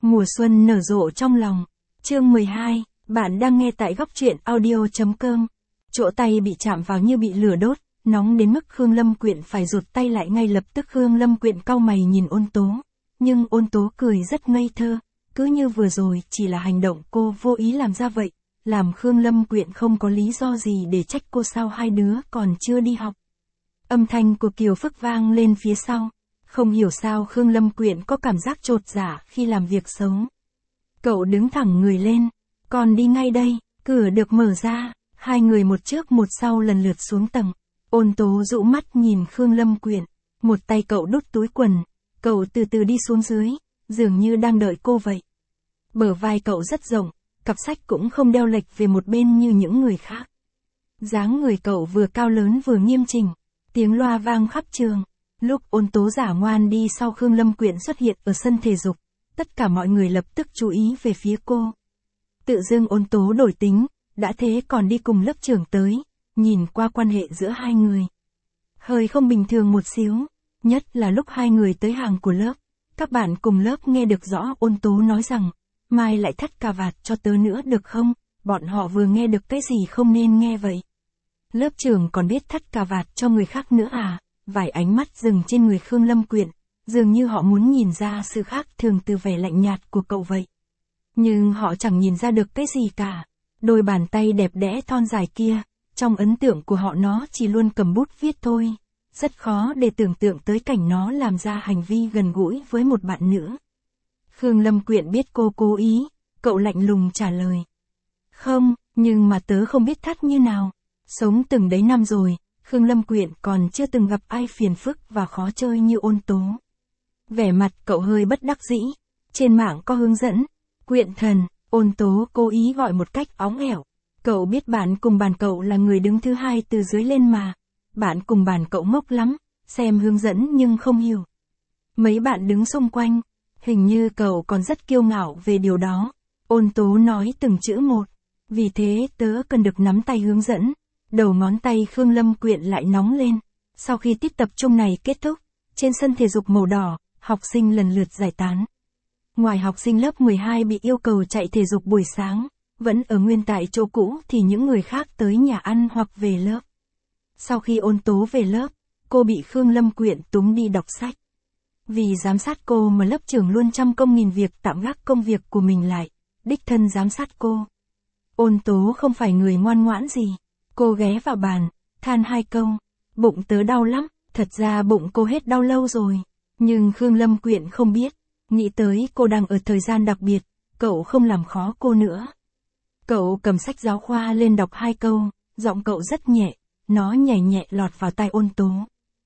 Mùa xuân nở rộ trong lòng. Chương 12, bạn đang nghe tại góc truyện audio.com. Chỗ tay bị chạm vào như bị lửa đốt, nóng đến mức Khương Lâm Quyện phải rụt tay lại ngay lập tức. Khương Lâm Quyện cau mày nhìn Ôn Tố, nhưng Ôn Tố cười rất ngây thơ, cứ như vừa rồi chỉ là hành động cô vô ý làm ra vậy, làm Khương Lâm Quyện không có lý do gì để trách cô. Sao hai đứa còn chưa đi học? Âm thanh của Kiều Phức vang lên phía sau. Không hiểu sao Khương Lâm Quyện có cảm giác chột dạ khi làm việc xấu. Cậu đứng thẳng người lên. Còn đi ngay đây. Cửa được mở ra. Hai người một trước một sau lần lượt xuống tầng. Ôn Tố dụ mắt nhìn Khương Lâm Quyện. Một tay cậu đút túi quần. Cậu từ từ đi xuống dưới, dường như đang đợi cô vậy. Bờ vai cậu rất rộng, cặp sách cũng không đeo lệch về một bên như những người khác. Dáng người cậu vừa cao lớn vừa nghiêm chỉnh. Tiếng loa vang khắp trường. Lúc Ôn Tố giả ngoan đi sau Khương Lâm Quyện xuất hiện ở sân thể dục, tất cả mọi người lập tức chú ý về phía cô. Tự dưng Ôn Tố đổi tính, đã thế còn đi cùng lớp trưởng tới, nhìn qua quan hệ giữa hai người. Hơi không bình thường một xíu, nhất là lúc hai người tới hàng của lớp. Các bạn cùng lớp nghe được rõ Ôn Tố nói rằng, mai lại thắt cà vạt cho tớ nữa được không? Bọn họ vừa nghe được cái gì không nên nghe vậy. Lớp trưởng còn biết thắt cà vạt cho người khác nữa à? Vài ánh mắt dừng trên người Khương Lâm Quyện, dường như họ muốn nhìn ra sự khác thường từ vẻ lạnh nhạt của cậu vậy. Nhưng họ chẳng nhìn ra được cái gì cả. Đôi bàn tay đẹp đẽ thon dài kia, trong ấn tượng của họ nó chỉ luôn cầm bút viết thôi. Rất khó để tưởng tượng tới cảnh nó làm ra hành vi gần gũi với một bạn nữ. Khương Lâm Quyện biết cô cố ý, cậu lạnh lùng trả lời. Không, nhưng mà tớ không biết thắt như nào. Sống từng đấy năm rồi, Khương Lâm Quyện còn chưa từng gặp ai phiền phức và khó chơi như Ôn Tố. Vẻ mặt cậu hơi bất đắc dĩ. Trên mạng có hướng dẫn. Quyện thần, Ôn Tố cố ý gọi một cách óng ẻo. Cậu biết bạn cùng bàn cậu là người đứng thứ hai từ dưới lên mà. Bạn cùng bàn cậu ngốc lắm, xem hướng dẫn nhưng không hiểu. Mấy bạn đứng xung quanh, hình như cậu còn rất kiêu ngạo về điều đó. Ôn Tố nói từng chữ một. Vì thế tớ cần được nắm tay hướng dẫn. Đầu ngón tay Khương Lâm Quyện lại nóng lên. Sau khi tiết tập trung này kết thúc, trên sân thể dục màu đỏ, học sinh lần lượt giải tán. Ngoài học sinh lớp 12 bị yêu cầu chạy thể dục buổi sáng, vẫn ở nguyên tại chỗ cũ thì những người khác tới nhà ăn hoặc về lớp. Sau khi Ôn Tố về lớp, cô bị Khương Lâm Quyện túm đi đọc sách. Vì giám sát cô mà lớp trưởng luôn trăm công nghìn việc tạm gác công việc của mình lại, đích thân giám sát cô. Ôn Tố không phải người ngoan ngoãn gì. Cô ghé vào bàn, than hai câu. Bụng tớ đau lắm. Thật ra bụng cô hết đau lâu rồi. Nhưng Khương Lâm Quyện không biết. Nghĩ tới cô đang ở thời gian đặc biệt, cậu không làm khó cô nữa. Cậu cầm sách giáo khoa lên đọc hai câu, giọng cậu rất nhẹ, nó nhẹ nhẹ lọt vào tai Ôn Tố.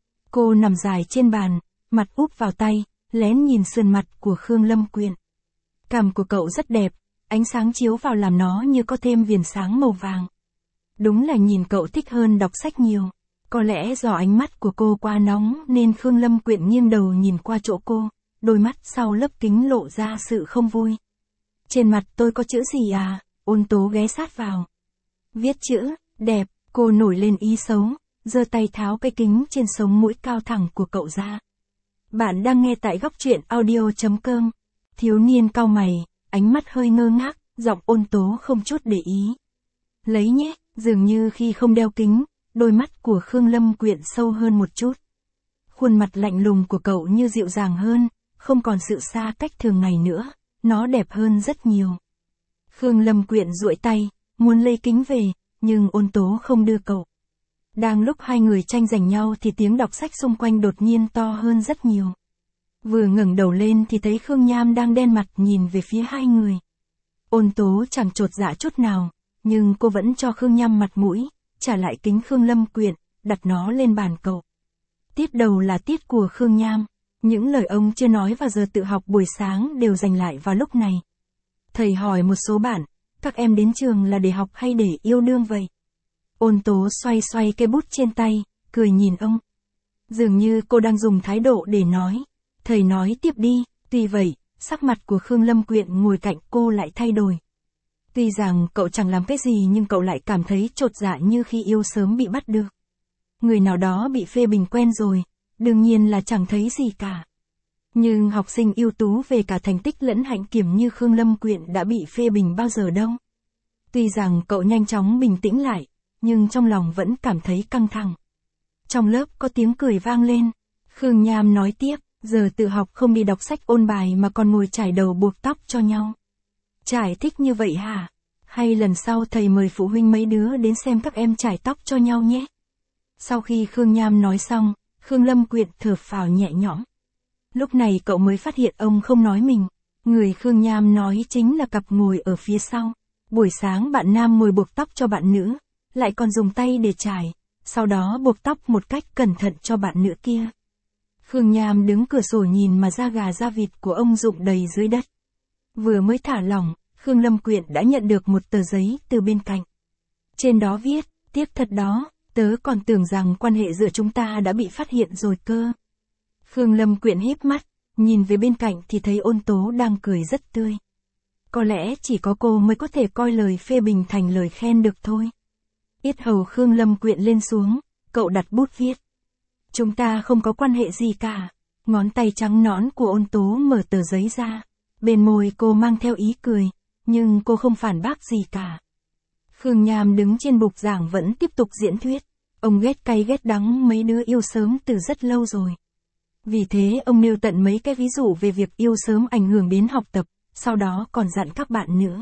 Cô nằm dài trên bàn, mặt úp vào tay, lén nhìn sườn mặt của Khương Lâm Quyện. Cằm của cậu rất đẹp, ánh sáng chiếu vào làm nó như có thêm viền sáng màu vàng. Đúng là nhìn cậu thích hơn đọc sách nhiều. Có lẽ do ánh mắt của cô quá nóng nên Khương Lâm Quyện nghiêng đầu nhìn qua chỗ cô, đôi mắt sau lớp kính lộ ra sự không vui. Trên mặt tôi có chữ gì à? Ôn Tố ghé sát vào. Viết chữ, đẹp, cô nổi lên ý xấu, giơ tay tháo cái kính trên sống mũi cao thẳng của cậu ra. Bạn đang nghe tại góc truyện audio.com. Thiếu niên cau mày, ánh mắt hơi ngơ ngác, giọng Ôn Tố không chút để ý. Lấy nhé. Dường như khi không đeo kính, đôi mắt của Khương Lâm Quyện sâu hơn một chút. Khuôn mặt lạnh lùng của cậu như dịu dàng hơn, không còn sự xa cách thường ngày nữa, nó đẹp hơn rất nhiều. Khương Lâm Quyện duỗi tay, muốn lấy kính về, nhưng Ôn Tố không đưa cậu. Đang lúc hai người tranh giành nhau thì tiếng đọc sách xung quanh đột nhiên to hơn rất nhiều. Vừa ngẩng đầu lên thì thấy Khương Nham đang đen mặt nhìn về phía hai người. Ôn Tố chẳng chột dạ chút nào. Nhưng cô vẫn cho Khương Nham mặt mũi, trả lại kính Khương Lâm Quyện, đặt nó lên bàn cậu. Tiết đầu là tiết của Khương Nham, những lời ông chưa nói vào giờ tự học buổi sáng đều dành lại vào lúc này. Thầy hỏi một số bạn, các em đến trường là để học hay để yêu đương vậy? Ôn Tố xoay xoay cây bút trên tay, cười nhìn ông. Dường như cô đang dùng thái độ để nói. Thầy nói tiếp đi. Tuy vậy, sắc mặt của Khương Lâm Quyện ngồi cạnh cô lại thay đổi. Tuy rằng cậu chẳng làm cái gì nhưng cậu lại cảm thấy chột dạ như khi yêu sớm bị bắt được. Người nào đó bị phê bình quen rồi, đương nhiên là chẳng thấy gì cả. Nhưng học sinh ưu tú về cả thành tích lẫn hạnh kiểm như Khương Lâm Quyện đã bị phê bình bao giờ đâu. Tuy rằng cậu nhanh chóng bình tĩnh lại, nhưng trong lòng vẫn cảm thấy căng thẳng. Trong lớp có tiếng cười vang lên. Khương Nham nói tiếp, giờ tự học không đi đọc sách ôn bài mà còn ngồi chải đầu buộc tóc cho nhau. Trải thích như vậy hả? Hay lần sau thầy mời phụ huynh mấy đứa đến xem các em chải tóc cho nhau nhé. Sau khi Khương Nham nói xong, Khương Lâm Quyện thở phào nhẹ nhõm. Lúc này cậu mới phát hiện ông không nói mình. Người Khương Nham nói chính là cặp ngồi ở phía sau. Buổi sáng bạn nam ngồi buộc tóc cho bạn nữ, lại còn dùng tay để chải, sau đó buộc tóc một cách cẩn thận cho bạn nữ kia. Khương Nham đứng cửa sổ nhìn mà da gà da vịt của ông rụng đầy dưới đất. Vừa mới thả lỏng, Khương Lâm Quyện đã nhận được một tờ giấy từ bên cạnh. Trên đó viết, tiếc thật đó, tớ còn tưởng rằng quan hệ giữa chúng ta đã bị phát hiện rồi cơ. Khương Lâm Quyện híp mắt, nhìn về bên cạnh thì thấy Ôn Tố đang cười rất tươi. Có lẽ chỉ có cô mới có thể coi lời phê bình thành lời khen được thôi. Yết hầu Khương Lâm Quyện lên xuống, cậu đặt bút viết. Chúng ta không có quan hệ gì cả. Ngón tay trắng nõn của Ôn Tố mở tờ giấy ra. Bên môi cô mang theo ý cười, nhưng cô không phản bác gì cả. Khương Nham đứng trên bục giảng vẫn tiếp tục diễn thuyết. Ông ghét cay ghét đắng mấy đứa yêu sớm từ rất lâu rồi. Vì thế ông nêu tận mấy cái ví dụ về việc yêu sớm ảnh hưởng đến học tập, sau đó còn dặn các bạn nữa.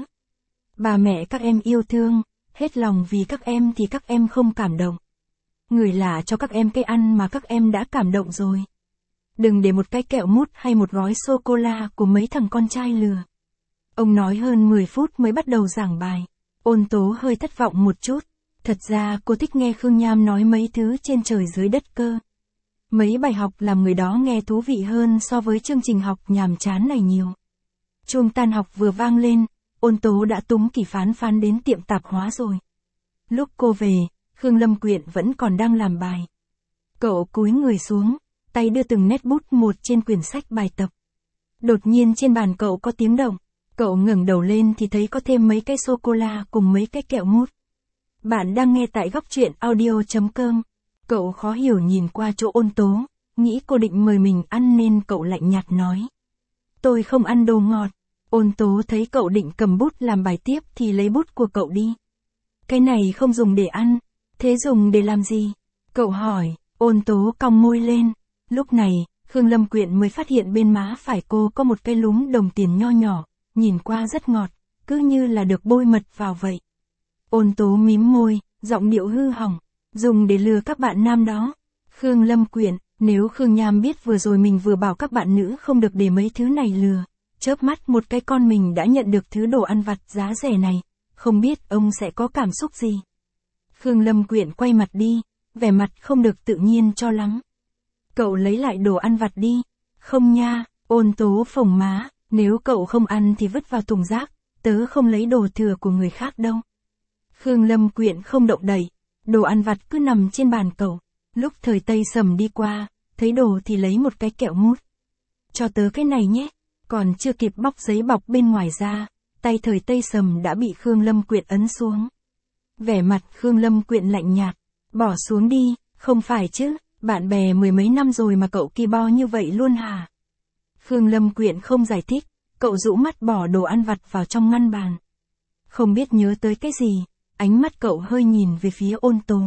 Bà mẹ các em yêu thương, hết lòng vì các em thì các em không cảm động. Người lạ cho các em cái ăn mà các em đã cảm động rồi. Đừng để một cái kẹo mút hay một gói sô-cô-la của mấy thằng con trai lừa. Ông nói hơn 10 phút mới bắt đầu giảng bài. Ôn Tố hơi thất vọng một chút. Thật ra cô thích nghe Khương Nham nói mấy thứ trên trời dưới đất cơ. Mấy bài học làm người đó nghe thú vị hơn so với chương trình học nhàm chán này nhiều. Chuông tan học vừa vang lên, Ôn Tố đã túm Kỷ Phán Phán đến tiệm tạp hóa rồi. Lúc cô về, Khương Lâm Quyện vẫn còn đang làm bài. Cậu cúi người xuống, tay đưa từng nét bút một trên quyển sách bài tập. Đột nhiên trên bàn cậu có tiếng động. Cậu ngẩng đầu lên thì thấy có thêm mấy cái sô-cô-la cùng mấy cái kẹo mút. Bạn đang nghe tại góc truyện audio.com. Cậu khó hiểu nhìn qua chỗ Ôn Tố, nghĩ cô định mời mình ăn nên cậu lạnh nhạt nói. Tôi không ăn đồ ngọt. Ôn Tố thấy cậu định cầm bút làm bài tiếp thì lấy bút của cậu đi. Cái này không dùng để ăn, thế dùng để làm gì? Cậu hỏi. Ôn Tố cong môi lên. Lúc này, Khương Lâm Quyện mới phát hiện bên má phải cô có một cái lúm đồng tiền nho nhỏ, nhìn qua rất ngọt, cứ như là được bôi mật vào vậy. Ôn Tố mím môi, giọng điệu hư hỏng, dùng để lừa các bạn nam đó. Khương Lâm Quyện, nếu Khương Nham biết vừa rồi mình vừa bảo các bạn nữ không được để mấy thứ này lừa, chớp mắt một cái con mình đã nhận được thứ đồ ăn vặt giá rẻ này, không biết ông sẽ có cảm xúc gì. Khương Lâm Quyện quay mặt đi, vẻ mặt không được tự nhiên cho lắm. Cậu lấy lại đồ ăn vặt đi. Không nha, Ôn Tố phồng má, nếu cậu không ăn thì vứt vào thùng rác, tớ không lấy đồ thừa của người khác đâu. Khương Lâm Quyện không động đậy, đồ ăn vặt cứ nằm trên bàn cậu. Lúc Thời Tây Sầm đi qua, thấy đồ thì lấy một cái kẹo mút. Cho tớ cái này nhé. Còn chưa kịp bóc giấy bọc bên ngoài ra, tay Thời Tây Sầm đã bị Khương Lâm Quyện ấn xuống. Vẻ mặt Khương Lâm Quyện lạnh nhạt, bỏ xuống đi, không phải chứ, bạn bè mười mấy năm rồi mà cậu ki bo như vậy luôn hả? Khương Lâm Quyện không giải thích, cậu rũ mắt bỏ đồ ăn vặt vào trong ngăn bàn. Không biết nhớ tới cái gì, ánh mắt cậu hơi nhìn về phía Ôn Tố.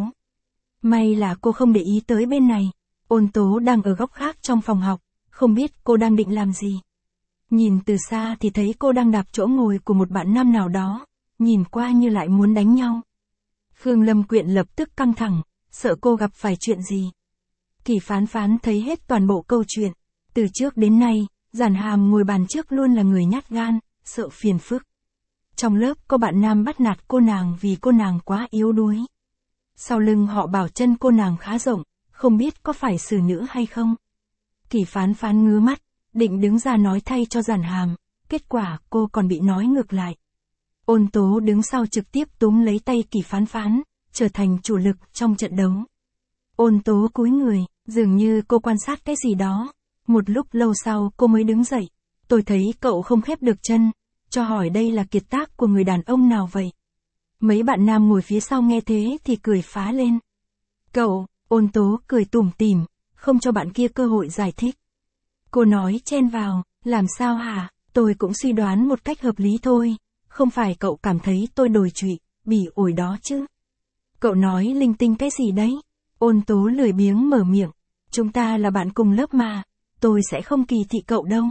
May là cô không để ý tới bên này, Ôn Tố đang ở góc khác trong phòng học, không biết cô đang định làm gì. Nhìn từ xa thì thấy cô đang đạp chỗ ngồi của một bạn nam nào đó, nhìn qua như lại muốn đánh nhau. Khương Lâm Quyện lập tức căng thẳng, sợ cô gặp phải chuyện gì. Kỷ Phán Phán thấy hết toàn bộ câu chuyện. Từ trước đến nay, Giản Hàm ngồi bàn trước luôn là người nhát gan, sợ phiền phức. Trong lớp có bạn nam bắt nạt cô nàng vì cô nàng quá yếu đuối. Sau lưng họ bảo chân cô nàng khá rộng, không biết có phải xử nữ hay không. Kỷ Phán Phán ngứa mắt, định đứng ra nói thay cho Giản Hàm, kết quả cô còn bị nói ngược lại. Ôn Tố đứng sau trực tiếp túm lấy tay Kỷ Phán Phán, trở thành chủ lực trong trận đấu. Ôn Tố cúi người, dường như cô quan sát cái gì đó. Một lúc lâu sau cô mới đứng dậy. Tôi thấy cậu không khép được chân, cho hỏi đây là kiệt tác của người đàn ông nào vậy? Mấy bạn nam ngồi phía sau nghe thế thì cười phá lên. Cậu, Ôn Tố cười tủm tỉm, không cho bạn kia cơ hội giải thích. Cô nói chen vào, làm sao hả, tôi cũng suy đoán một cách hợp lý thôi. Không phải cậu cảm thấy tôi đồi trụy, bỉ ổi đó chứ. Cậu nói linh tinh cái gì đấy? Ôn tố lười biếng mở miệng. Chúng ta là bạn cùng lớp mà, tôi sẽ không kỳ thị cậu đâu.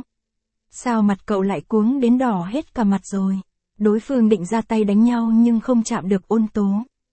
Sao mặt cậu lại cuống đến đỏ hết cả mặt rồi? Đối phương định ra tay đánh nhau nhưng không chạm được ôn tố.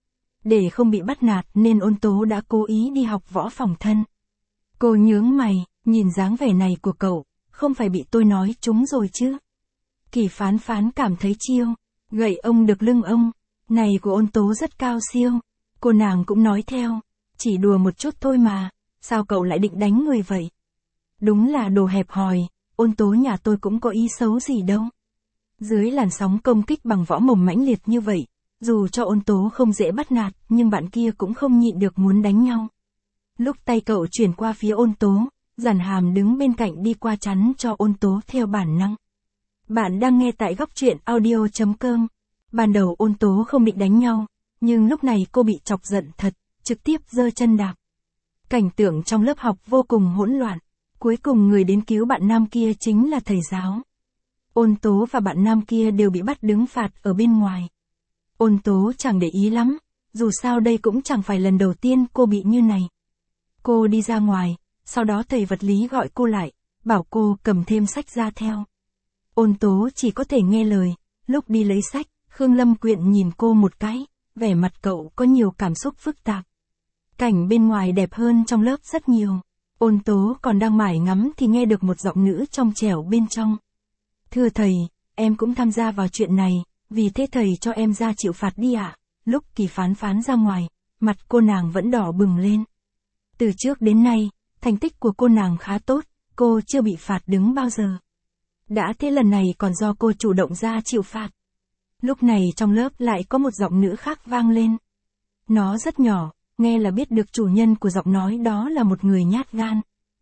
Để không bị bắt nạt nên ôn tố đã cố ý đi học võ phòng thân. Cô nhướng mày, nhìn dáng vẻ này của cậu, không phải bị tôi nói trúng rồi chứ? Kỳ phán phán cảm thấy chiêu, gậy ông được lưng ông, này của ôn tố rất cao siêu. Cô nàng cũng nói theo, chỉ đùa một chút thôi mà, sao cậu lại định đánh người vậy? Đúng là đồ hẹp hòi, ôn tố nhà tôi cũng có ý xấu gì đâu. Dưới làn sóng công kích bằng võ mồm mãnh liệt như vậy, dù cho ôn tố không dễ bắt nạt, nhưng bạn kia cũng không nhịn được muốn đánh nhau. Lúc tay cậu chuyển qua phía ôn tố, Giản Hàm đứng bên cạnh đi qua chắn cho ôn tố theo bản năng. Bạn đang nghe tại góc truyện audio.com. Ban đầu ôn tố không định đánh nhau, nhưng lúc này cô bị chọc giận thật, trực tiếp giơ chân đạp. Cảnh tượng trong lớp học vô cùng hỗn loạn. Cuối cùng người đến cứu bạn nam kia chính là thầy giáo. Ôn tố và bạn nam kia đều bị bắt đứng phạt ở bên ngoài. Ôn tố chẳng để ý lắm, dù sao đây cũng chẳng phải lần đầu tiên cô bị như này. Cô đi ra ngoài, sau đó thầy vật lý gọi cô lại, bảo cô cầm thêm sách ra theo. Ôn tố chỉ có thể nghe lời, lúc đi lấy sách, Khương Lâm Quyện nhìn cô một cái, vẻ mặt cậu có nhiều cảm xúc phức tạp. Cảnh bên ngoài đẹp hơn trong lớp rất nhiều. Ôn tố còn đang mải ngắm thì nghe được một giọng nữ trong trẻo bên trong. Thưa thầy, em cũng tham gia vào chuyện này, vì thế thầy cho em ra chịu phạt đi ạ. Lúc Kỳ phán phán ra ngoài, mặt cô nàng vẫn đỏ bừng lên. Từ trước đến nay, thành tích của cô nàng khá tốt, cô chưa bị phạt đứng bao giờ. Đã thế lần này còn do cô chủ động ra chịu phạt. Lúc này trong lớp lại có một giọng nữ khác vang lên. Nó rất nhỏ, nghe là biết được chủ nhân của giọng nói đó là một người nhát gan.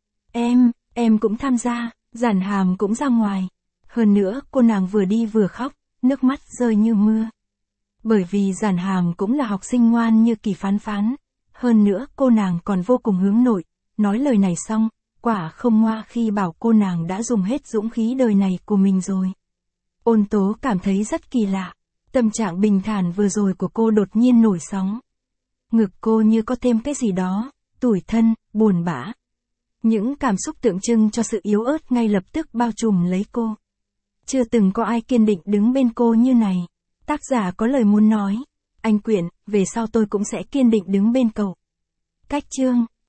Em cũng tham gia, Giản Hàm cũng ra ngoài. Hơn nữa, cô nàng vừa đi vừa khóc, nước mắt rơi như mưa. Bởi vì Giản Hàm cũng là học sinh ngoan như Kỳ phán phán. Hơn nữa, cô nàng còn vô cùng hướng nội. Nói lời này xong, quả không ngoa khi bảo cô nàng đã dùng hết dũng khí đời này của mình rồi. Ôn tố cảm thấy rất kỳ lạ. Tâm trạng bình thản vừa rồi của cô đột nhiên nổi sóng. Ngực cô như có thêm cái gì đó, tủi thân, buồn bã. Những cảm xúc tượng trưng cho sự yếu ớt ngay lập tức bao trùm lấy cô. Chưa từng có ai kiên định đứng bên cô như này. Tác giả có lời muốn nói. Anh Quyện, về sau tôi cũng sẽ kiên định đứng bên cậu. Cách chương